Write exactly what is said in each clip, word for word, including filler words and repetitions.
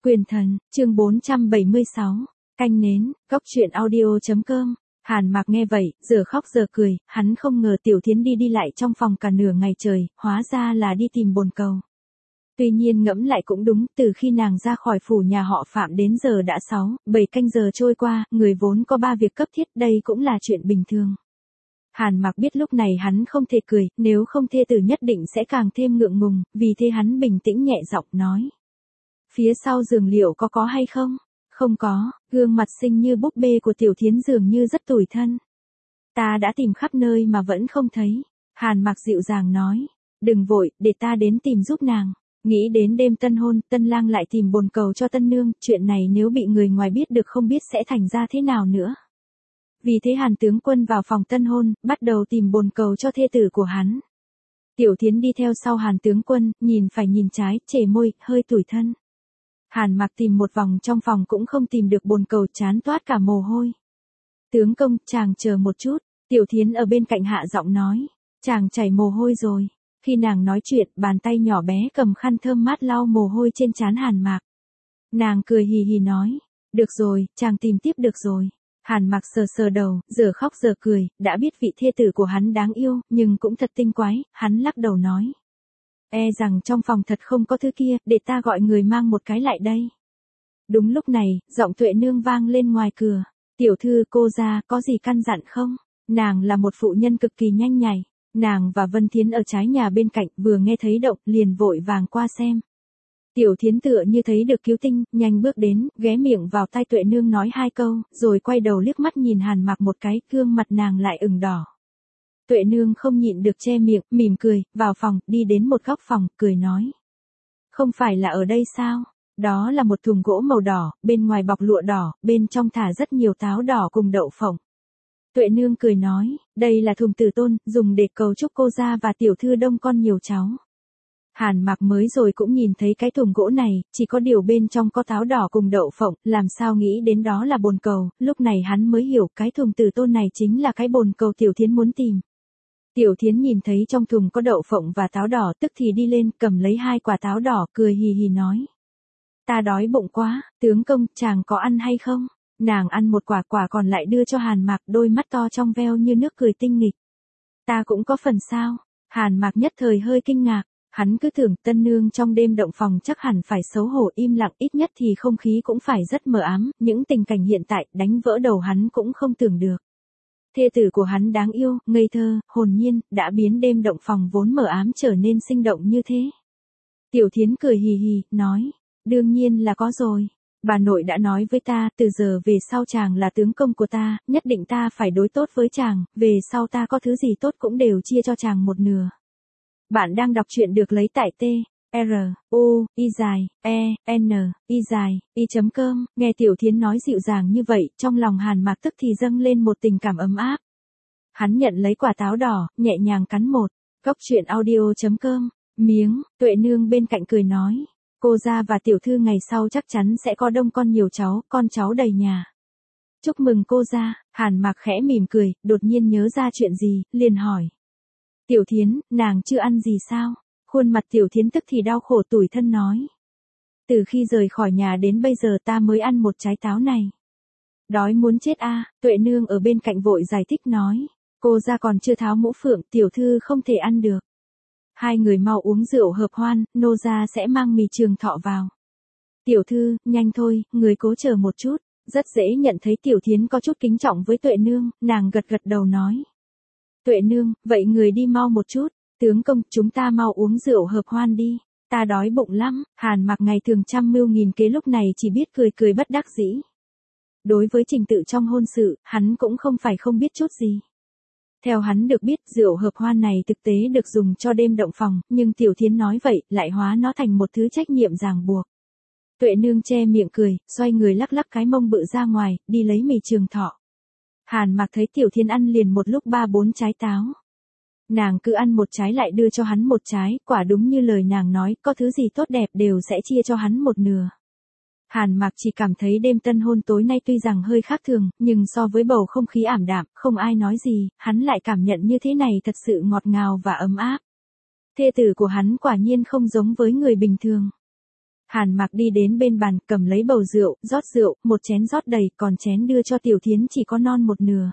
Quyền thần, chương bốn trăm bảy mươi sáu, canh nến, góc truyện audio.com. Hàn Mạc nghe vậy, giờ khóc giờ cười, hắn không ngờ Tiểu Thiến đi đi lại trong phòng cả nửa ngày trời, hóa ra là đi tìm bồn cầu. Tuy nhiên ngẫm lại cũng đúng, từ khi nàng ra khỏi phủ nhà họ Phạm đến giờ đã sáu, bảy canh giờ trôi qua, người vốn có ba việc cấp thiết, đây cũng là chuyện bình thường. Hàn Mạc biết lúc này hắn không thể cười, nếu không thê tử nhất định sẽ càng thêm ngượng ngùng, vì thế hắn bình tĩnh nhẹ giọng nói. Phía sau giường liệu có có hay không? Không có, gương mặt xinh như búp bê của Tiểu Thiến dường như rất tủi thân. Ta đã tìm khắp nơi mà vẫn không thấy. Hàn Mạc dịu dàng nói. Đừng vội, để ta đến tìm giúp nàng. Nghĩ đến đêm tân hôn, tân lang lại tìm bồn cầu cho tân nương, chuyện này nếu bị người ngoài biết được không biết sẽ thành ra thế nào nữa. Vì thế Hàn tướng quân vào phòng tân hôn, bắt đầu tìm bồn cầu cho thê tử của hắn. Tiểu Thiến đi theo sau Hàn tướng quân, nhìn phải nhìn trái, chề môi, hơi tủi thân. Hàn Mạc tìm một vòng trong phòng cũng không tìm được bồn cầu, chán toát cả mồ hôi. Tướng công, chàng chờ một chút, Tiểu Thiến ở bên cạnh hạ giọng nói, chàng chảy mồ hôi rồi. Khi nàng nói chuyện, bàn tay nhỏ bé cầm khăn thơm mát lau mồ hôi trên trán Hàn Mạc. Nàng cười hì hì nói, được rồi, chàng tìm tiếp được rồi. Hàn Mạc sờ sờ đầu, giờ khóc giờ cười, đã biết vị thê tử của hắn đáng yêu, nhưng cũng thật tinh quái, hắn lắc đầu nói. E rằng trong phòng thật không có thứ kia, để ta gọi người mang một cái lại đây. Đúng lúc này, giọng Tuệ Nương vang lên ngoài cửa. Tiểu thư cô ra, có gì căn dặn không? Nàng là một phụ nhân cực kỳ nhanh nhạy. Nàng và Vân Thiến ở trái nhà bên cạnh, vừa nghe thấy động, liền vội vàng qua xem. Tiểu Thiến tựa như thấy được cứu tinh, nhanh bước đến, ghé miệng vào tai Tuệ Nương nói hai câu, rồi quay đầu liếc mắt nhìn Hàn Mạc một cái, gương mặt nàng lại ửng đỏ. Tuệ Nương không nhịn được che miệng, mỉm cười, vào phòng, đi đến một góc phòng, cười nói. Không phải là ở đây sao? Đó là một thùng gỗ màu đỏ, bên ngoài bọc lụa đỏ, bên trong thả rất nhiều táo đỏ cùng đậu phộng. Tuệ Nương cười nói, đây là thùng tử tôn, dùng để cầu chúc cô gia và tiểu thư đông con nhiều cháu. Hàn Mạc mới rồi cũng nhìn thấy cái thùng gỗ này, chỉ có điều bên trong có táo đỏ cùng đậu phộng, làm sao nghĩ đến đó là bồn cầu, lúc này hắn mới hiểu cái thùng tử tôn này chính là cái bồn cầu Tiểu Thiến muốn tìm. Tiểu Thiến nhìn thấy trong thùng có đậu phộng và táo đỏ, tức thì đi lên, cầm lấy hai quả táo đỏ, cười hì hì nói. Ta đói bụng quá, tướng công, chàng có ăn hay không? Nàng ăn một quả, quả còn lại đưa cho Hàn Mạc, đôi mắt to trong veo như nước cười tinh nghịch. Ta cũng có phần sao? Hàn Mạc nhất thời hơi kinh ngạc, hắn cứ tưởng tân nương trong đêm động phòng chắc hẳn phải xấu hổ im lặng, ít nhất thì không khí cũng phải rất mờ ám, những tình cảnh hiện tại đánh vỡ đầu hắn cũng không tưởng được. Thê tử của hắn đáng yêu, ngây thơ, hồn nhiên, đã biến đêm động phòng vốn mờ ám trở nên sinh động như thế. Tiểu Thiến cười hì hì, nói, đương nhiên là có rồi. Bà nội đã nói với ta, từ giờ về sau chàng là tướng công của ta, nhất định ta phải đối tốt với chàng, về sau ta có thứ gì tốt cũng đều chia cho chàng một nửa. Bạn đang đọc truyện được lấy tại T, R, U, I dài, E, N, I dài, I.com, nghe Tiểu Thiến nói dịu dàng như vậy, trong lòng Hàn Mạc tức thì dâng lên một tình cảm ấm áp. Hắn nhận lấy quả táo đỏ, nhẹ nhàng cắn một, góc truyện audio.com, miếng, Tuệ Nương bên cạnh cười nói. Cô gia và tiểu thư ngày sau chắc chắn sẽ có đông con nhiều cháu, con cháu đầy nhà. Chúc mừng cô gia. Hàn Mạc khẽ mỉm cười, đột nhiên nhớ ra chuyện gì, liền hỏi. Tiểu Thiến, nàng chưa ăn gì sao? Khuôn mặt Tiểu Thiến tức thì đau khổ tủi thân nói. Từ khi rời khỏi nhà đến bây giờ ta mới ăn một trái táo này. Đói muốn chết a. À, Tuệ Nương ở bên cạnh vội giải thích nói. Cô gia còn chưa tháo mũ phượng, tiểu thư không thể ăn được. Hai người mau uống rượu hợp hoan, nô gia sẽ mang mì trường thọ vào. Tiểu thư, nhanh thôi, người cố chờ một chút. Rất dễ nhận thấy Tiểu Thiến có chút kính trọng với Tuệ Nương, nàng gật gật đầu nói. Tuệ Nương, vậy người đi mau một chút, tướng công, chúng ta mau uống rượu hợp hoan đi, ta đói bụng lắm. Hàn Mạc ngày thường trăm mưu nghìn kế lúc này chỉ biết cười cười bất đắc dĩ. Đối với trình tự trong hôn sự, hắn cũng không phải không biết chút gì. Theo hắn được biết, rượu hợp hoan này thực tế được dùng cho đêm động phòng, nhưng Tiểu Thiến nói vậy, lại hóa nó thành một thứ trách nhiệm ràng buộc. Tuệ Nương che miệng cười, xoay người lắc lắc cái mông bự ra ngoài, đi lấy mì trường thọ. Hàn Mạc thấy Tiểu Thiến ăn liền một lúc ba bốn trái táo. Nàng cứ ăn một trái lại đưa cho hắn một trái, quả đúng như lời nàng nói, có thứ gì tốt đẹp đều sẽ chia cho hắn một nửa. Hàn Mạc chỉ cảm thấy đêm tân hôn tối nay tuy rằng hơi khác thường, nhưng so với bầu không khí ảm đạm, không ai nói gì, hắn lại cảm nhận như thế này thật sự ngọt ngào và ấm áp. Thê tử của hắn quả nhiên không giống với người bình thường. Hàn Mạc đi đến bên bàn, cầm lấy bầu rượu, rót rượu, một chén rót đầy, còn chén đưa cho Tiểu Thiến chỉ có non một nửa.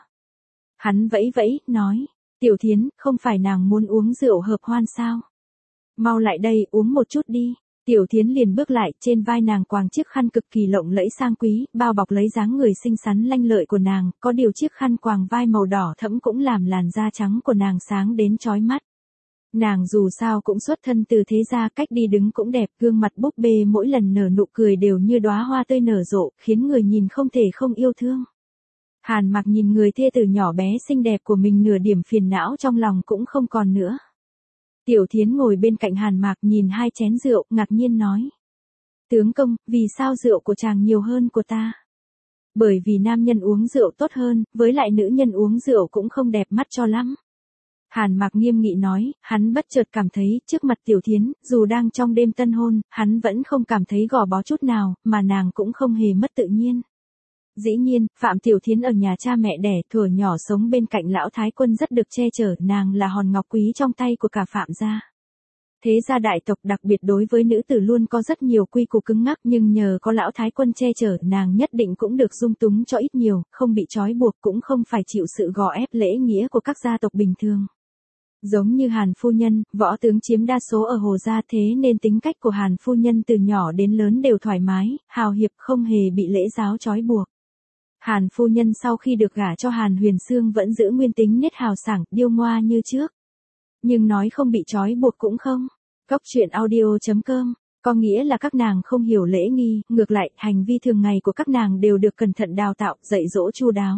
Hắn vẫy vẫy, nói, Tiểu Thiến, không phải nàng muốn uống rượu hợp hoan sao? Mau lại đây, uống một chút đi. Tiểu Thiến liền bước lại, trên vai nàng quàng chiếc khăn cực kỳ lộng lẫy sang quý, bao bọc lấy dáng người xinh xắn lanh lợi của nàng, có điều chiếc khăn quàng vai màu đỏ thẫm cũng làm làn da trắng của nàng sáng đến chói mắt. Nàng dù sao cũng xuất thân từ thế gia, cách đi đứng cũng đẹp, gương mặt búp bê mỗi lần nở nụ cười đều như đóa hoa tươi nở rộ, khiến người nhìn không thể không yêu thương. Hàn Mạc nhìn người thê tử nhỏ bé xinh đẹp của mình, nửa điểm phiền não trong lòng cũng không còn nữa. Tiểu Thiến ngồi bên cạnh Hàn Mạc nhìn hai chén rượu, ngạc nhiên nói. Tướng công, vì sao rượu của chàng nhiều hơn của ta? Bởi vì nam nhân uống rượu tốt hơn, với lại nữ nhân uống rượu cũng không đẹp mắt cho lắm. Hàn Mạc nghiêm nghị nói, hắn bất chợt cảm thấy, trước mặt Tiểu Thiến, dù đang trong đêm tân hôn, hắn vẫn không cảm thấy gò bó chút nào, mà nàng cũng không hề mất tự nhiên. Dĩ nhiên, Phạm Tiểu Thiến ở nhà cha mẹ đẻ, thuở nhỏ sống bên cạnh lão thái quân rất được che chở, nàng là hòn ngọc quý trong tay của cả Phạm gia. Thế gia đại tộc đặc biệt đối với nữ tử luôn có rất nhiều quy củ cứng ngắc, nhưng nhờ có lão thái quân che chở, nàng nhất định cũng được dung túng cho ít nhiều, không bị trói buộc, cũng không phải chịu sự gò ép lễ nghĩa của các gia tộc bình thường. Giống như Hàn phu nhân, võ tướng chiếm đa số ở Hồ gia, thế nên tính cách của Hàn phu nhân từ nhỏ đến lớn đều thoải mái, hào hiệp, không hề bị lễ giáo trói buộc. Hàn phu nhân sau khi được gả cho Hàn Huyền Xương vẫn giữ nguyên tính nết hào sảng, điêu ngoa như trước. Nhưng nói không bị trói buộc cũng không. Cốc truyện audio chấm com, có nghĩa là các nàng không hiểu lễ nghi, ngược lại, hành vi thường ngày của các nàng đều được cẩn thận đào tạo, dạy dỗ chu đáo.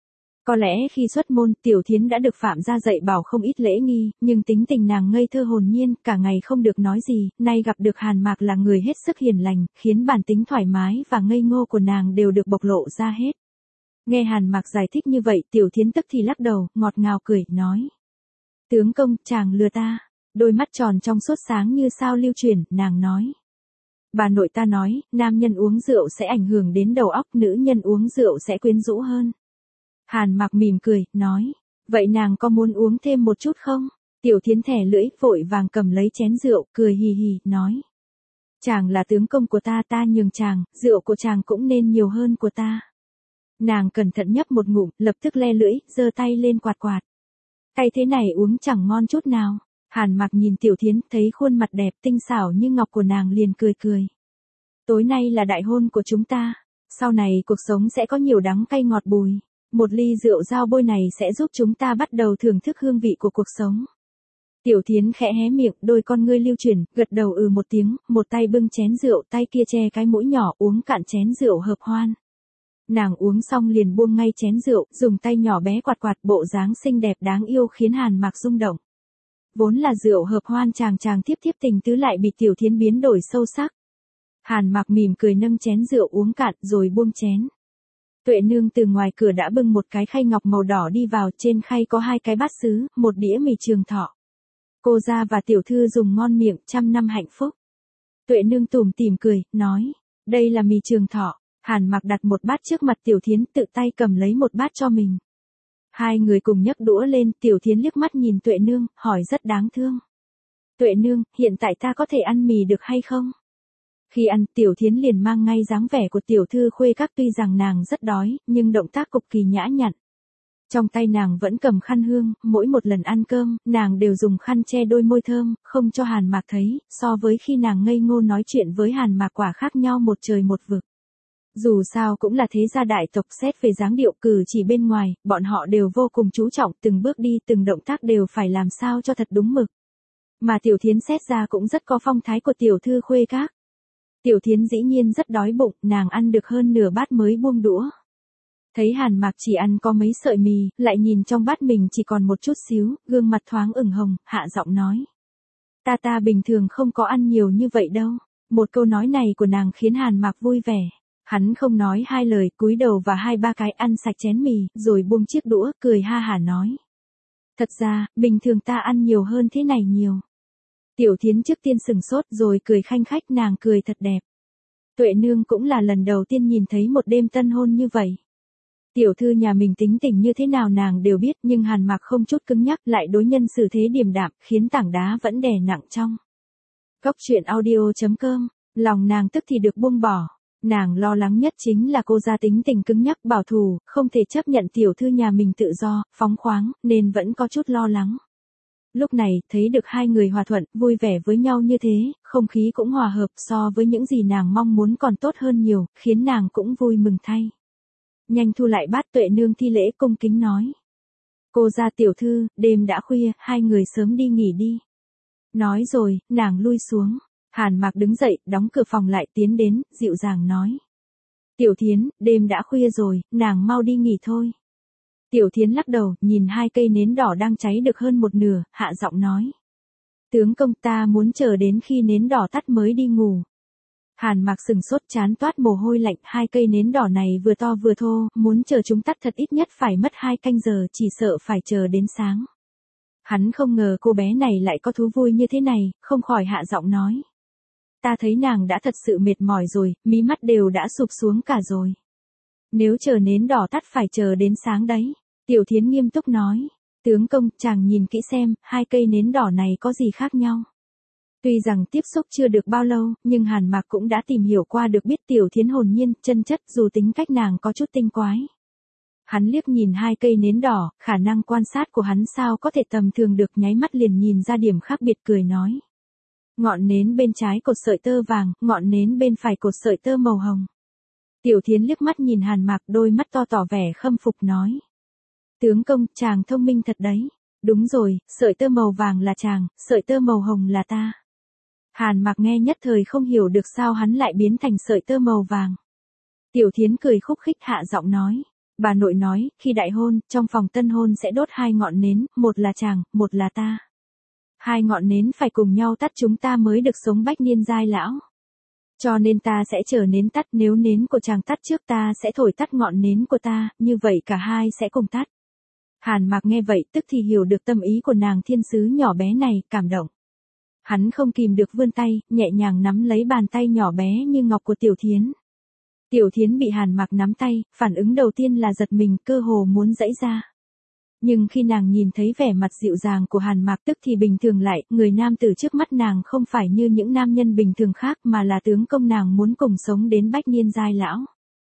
Có lẽ khi xuất môn, Tiểu Thiến đã được Phạm gia dạy bảo không ít lễ nghi, nhưng tính tình nàng ngây thơ hồn nhiên, cả ngày không được nói gì, nay gặp được Hàn Mạc là người hết sức hiền lành, khiến bản tính thoải mái và ngây ngô của nàng đều được bộc lộ ra hết. Nghe Hàn Mạc giải thích như vậy, Tiểu Thiến tức thì lắc đầu, ngọt ngào cười, nói. Tướng công, chàng lừa ta. Đôi mắt tròn trong suốt sáng như sao lưu chuyển, nàng nói. Bà nội ta nói, nam nhân uống rượu sẽ ảnh hưởng đến đầu óc, nữ nhân uống rượu sẽ quyến rũ hơn. Hàn Mạc mỉm cười, nói. Vậy nàng có muốn uống thêm một chút không? Tiểu Thiến thẻ lưỡi, vội vàng cầm lấy chén rượu, cười hì hì, nói. Chàng là tướng công của ta, ta nhường chàng, rượu của chàng cũng nên nhiều hơn của ta. Nàng cẩn thận nhấp một ngụm, lập tức le lưỡi, giơ tay lên quạt quạt. Tay thế này uống chẳng ngon chút nào. Hàn Mạc nhìn Tiểu Thiến, thấy khuôn mặt đẹp tinh xảo như ngọc của nàng liền cười cười. Tối nay là đại hôn của chúng ta. Sau này cuộc sống sẽ có nhiều đắng cay ngọt bùi. Một ly rượu dao bôi này sẽ giúp chúng ta bắt đầu thưởng thức hương vị của cuộc sống. Tiểu Thiến khẽ hé miệng, đôi con ngươi lưu chuyển, gật đầu ừ một tiếng, một tay bưng chén rượu, tay kia che cái mũi nhỏ uống cạn chén rượu hợp hoan. Nàng uống xong liền buông ngay chén rượu, dùng tay nhỏ bé quạt quạt, bộ dáng xinh đẹp đáng yêu khiến Hàn Mạc rung động. Vốn là rượu hợp hoan chàng chàng thiếp thiếp tình tứ lại bị Tiểu Thiến biến đổi sâu sắc. Hàn Mạc mỉm cười nâng chén rượu uống cạn rồi buông chén. Tuệ nương từ ngoài cửa đã bưng một cái khay ngọc màu đỏ đi vào, trên khay có hai cái bát sứ, một đĩa mì trường thọ. Cô gia và tiểu thư dùng ngon miệng, trăm năm hạnh phúc. Tuệ nương tủm tỉm cười, nói, đây là mì trường thọ. Hàn Mạc đặt một bát trước mặt Tiểu Thiến, tự tay cầm lấy một bát cho mình. Hai người cùng nhấc đũa lên, Tiểu Thiến liếc mắt nhìn Tuệ nương, hỏi rất đáng thương. Tuệ nương, hiện tại ta có thể ăn mì được hay không? Khi ăn, Tiểu Thiến liền mang ngay dáng vẻ của tiểu thư khuê các, tuy rằng nàng rất đói, nhưng động tác cực kỳ nhã nhặn. Trong tay nàng vẫn cầm khăn hương, mỗi một lần ăn cơm, nàng đều dùng khăn che đôi môi thơm, không cho Hàn Mạc thấy, so với khi nàng ngây ngô nói chuyện với Hàn Mạc quả khác nhau một trời một vực. Dù sao cũng là thế gia đại tộc, xét về dáng điệu cử chỉ bên ngoài, bọn họ đều vô cùng chú trọng, từng bước đi, từng động tác đều phải làm sao cho thật đúng mực. Mà Tiểu Thiến xét ra cũng rất có phong thái của tiểu thư khuê các. Tiểu Thiến dĩ nhiên rất đói bụng, nàng ăn được hơn nửa bát mới buông đũa. Thấy Hàn Mạc chỉ ăn có mấy sợi mì, lại nhìn trong bát mình chỉ còn một chút xíu, gương mặt thoáng ửng hồng, hạ giọng nói. Ta ta bình thường không có ăn nhiều như vậy đâu. Một câu nói này của nàng khiến Hàn Mạc vui vẻ. Hắn không nói hai lời, cúi đầu và hai ba cái ăn sạch chén mì, rồi buông chiếc đũa, cười ha hả nói. Thật ra, bình thường ta ăn nhiều hơn thế này nhiều. Tiểu Thiến trước tiên sừng sốt rồi cười khanh khách, nàng cười thật đẹp. Tuệ nương cũng là lần đầu tiên nhìn thấy một đêm tân hôn như vậy. Tiểu thư nhà mình tính tình như thế nào nàng đều biết, nhưng Hàn Mạc không chút cứng nhắc, lại đối nhân xử thế điềm đạm, khiến tảng đá vẫn đè nặng trong. Cốc truyện audio chấm com Lòng nàng tức thì được buông bỏ. Nàng lo lắng nhất chính là cô gia tính tình cứng nhắc bảo thủ, không thể chấp nhận tiểu thư nhà mình tự do, phóng khoáng, nên vẫn có chút lo lắng. Lúc này, thấy được hai người hòa thuận, vui vẻ với nhau như thế, không khí cũng hòa hợp so với những gì nàng mong muốn còn tốt hơn nhiều, khiến nàng cũng vui mừng thay. Nhanh thu lại bát, Tuệ nương thi lễ cung kính nói. Cô gia tiểu thư, đêm đã khuya, hai người sớm đi nghỉ đi. Nói rồi, nàng lui xuống. Hàn Mạc đứng dậy, đóng cửa phòng lại tiến đến, dịu dàng nói. Tiểu Thiến, đêm đã khuya rồi, nàng mau đi nghỉ thôi. Tiểu Thiến lắc đầu, nhìn hai cây nến đỏ đang cháy được hơn một nửa, hạ giọng nói. Tướng công, ta muốn chờ đến khi nến đỏ tắt mới đi ngủ. Hàn Mạc sừng sốt, chán toát mồ hôi lạnh, hai cây nến đỏ này vừa to vừa thô, muốn chờ chúng tắt thật ít nhất phải mất hai canh giờ, chỉ sợ phải chờ đến sáng. Hắn không ngờ cô bé này lại có thú vui như thế này, không khỏi hạ giọng nói. Ta thấy nàng đã thật sự mệt mỏi rồi, mí mắt đều đã sụp xuống cả rồi. Nếu chờ nến đỏ tắt phải chờ đến sáng đấy. Tiểu Thiến nghiêm túc nói. Tướng công, chàng nhìn kỹ xem, hai cây nến đỏ này có gì khác nhau. Tuy rằng tiếp xúc chưa được bao lâu, nhưng Hàn Mạc cũng đã tìm hiểu qua được biết Tiểu Thiến hồn nhiên, chân chất, dù tính cách nàng có chút tinh quái. Hắn liếc nhìn hai cây nến đỏ, khả năng quan sát của hắn sao có thể tầm thường được, nháy mắt liền nhìn ra điểm khác biệt, cười nói. Ngọn nến bên trái cột sợi tơ vàng, ngọn nến bên phải cột sợi tơ màu hồng. Tiểu Thiến liếc mắt nhìn Hàn Mạc, đôi mắt to tỏ vẻ khâm phục nói. Tướng công, chàng thông minh thật đấy. Đúng rồi, sợi tơ màu vàng là chàng, sợi tơ màu hồng là ta. Hàn Mạc nghe nhất thời không hiểu được sao hắn lại biến thành sợi tơ màu vàng. Tiểu Thiến cười khúc khích hạ giọng nói. Bà nội nói, khi đại hôn, trong phòng tân hôn sẽ đốt hai ngọn nến, một là chàng, một là ta. Hai ngọn nến phải cùng nhau tắt chúng ta mới được sống bách niên giai lão. Cho nên ta sẽ chờ nến tắt, nếu nến của chàng tắt trước ta sẽ thổi tắt ngọn nến của ta, như vậy cả hai sẽ cùng tắt. Hàn Mạc nghe vậy tức thì hiểu được tâm ý của nàng thiên sứ nhỏ bé này, cảm động. Hắn không kìm được vươn tay, nhẹ nhàng nắm lấy bàn tay nhỏ bé như ngọc của Tiểu Thiến. Tiểu Thiến bị Hàn Mạc nắm tay, phản ứng đầu tiên là giật mình, cơ hồ muốn giãy ra. Nhưng khi nàng nhìn thấy vẻ mặt dịu dàng của Hàn Mạc tức thì bình thường lại, người nam tử trước mắt nàng không phải như những nam nhân bình thường khác mà là tướng công nàng muốn cùng sống đến bách niên giai lão.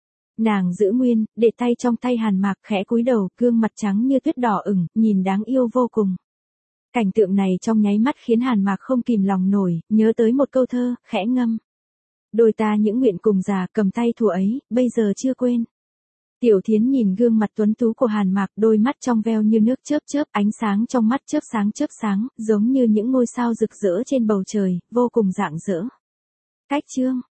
Nàng giữ nguyên, để tay trong tay Hàn Mạc, khẽ cúi đầu, gương mặt trắng như tuyết đỏ ửng, nhìn đáng yêu vô cùng. Cảnh tượng này trong nháy mắt khiến Hàn Mạc không kìm lòng nổi, nhớ tới một câu thơ, khẽ ngâm. Đôi ta những nguyện cùng già, cầm tay thuở ấy, bây giờ chưa quên. Tiểu Thiến nhìn gương mặt tuấn tú của Hàn Mạc, đôi mắt trong veo như nước chớp chớp, ánh sáng trong mắt chớp sáng chớp sáng, giống như những ngôi sao rực rỡ trên bầu trời, vô cùng rạng rỡ. Cách chương